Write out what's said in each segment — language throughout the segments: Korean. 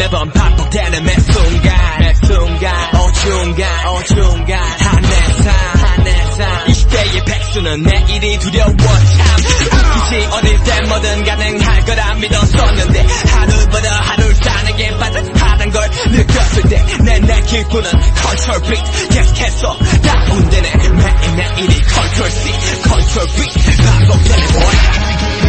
매번 반복되는 매 순간 어중간 한내상 20대의 백수는 내일이 두려워 참 웃기지 어릴 때 뭐든 가능할 거라 믿었었는데 하루보다 하루를 사는 게 빠듯하단 걸 느꼈을 때 내 기분은 컨트롤 비트 계속해서 다운되네 매일매일이 컨트롤 C 컨트롤 B 반복되네 boy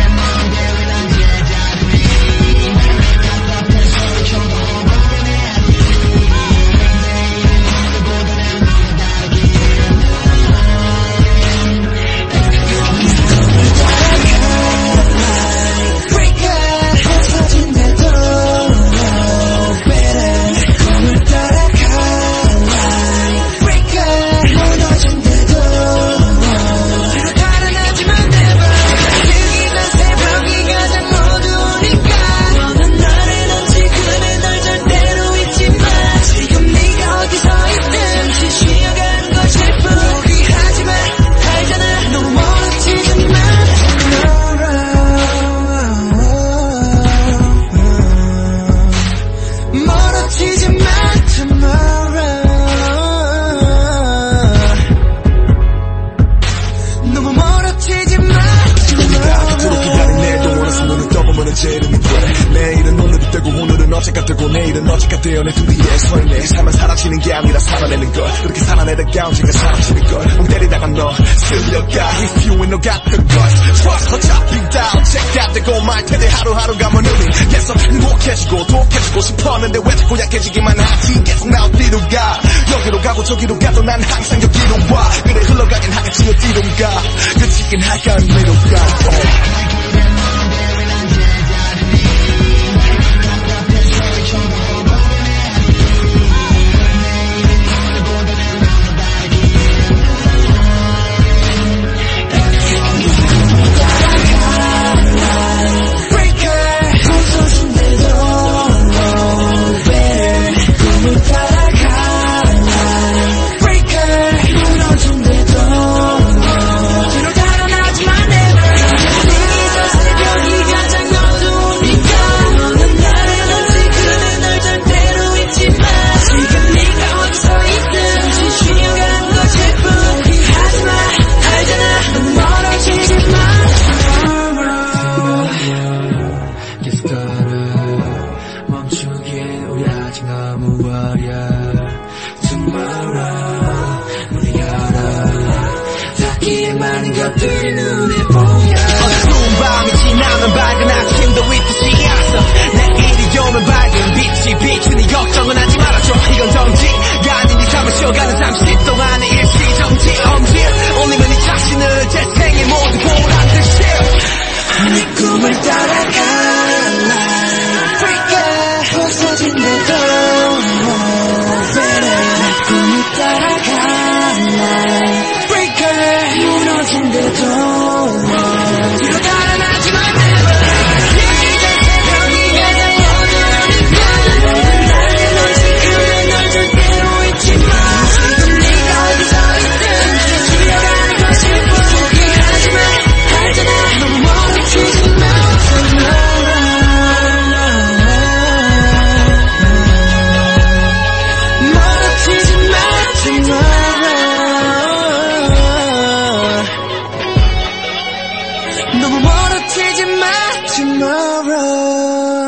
내일은 오늘이 되고 오늘은 어제가 되고 내일은 어제가 되어 내 둘이의 삶에 삶은 사라지는 게 아니라 살아내는 걸 그렇게 살아내다가 언젠가 사라지는 걸 멍 때리다가 너 쓸려가 If you ain't no got the guts Trust 어차피 다 언제가 되고 말 텐데 하루하루가 먼 의미 계속 행복해지고 독해지고 싶었는데 왜 자꾸 약해지기만 하지 계속 나 어디로 가 여기로 가고 저기로 가도 난 항상 여기로 와 그래 흘러가긴 하겠지 어디로 가 그치긴 할까 어디로 가 너무 어려 Tomorrow 문을 열어 닿기에 많은 것들이 눈에 보여 어두운 밤이 지나면 밝은 아침도 있듯이 않았어 내일이 오면 밝은 빛이 비추니 걱정은 하지 말아줘 이건 정지가 아닌 네 삶을 쉬어가는 잠시 동안의 일시정지 올리면 네 자신을 재생의 모두 보란 듯이 네 꿈을 따라가 부서진대도 꿈이 따라가 Breaker 무너진대도 뒤로 달아나지만 never 이제 새벽이 가장 어두우니까 나는 넌 지금 널 절대로 잊지 마 지금 네가 어디서 있든 지려가는 것이 포기하지 마 알잖아 너무 멀어지지 마 너무 멀어지지 마 tomorrow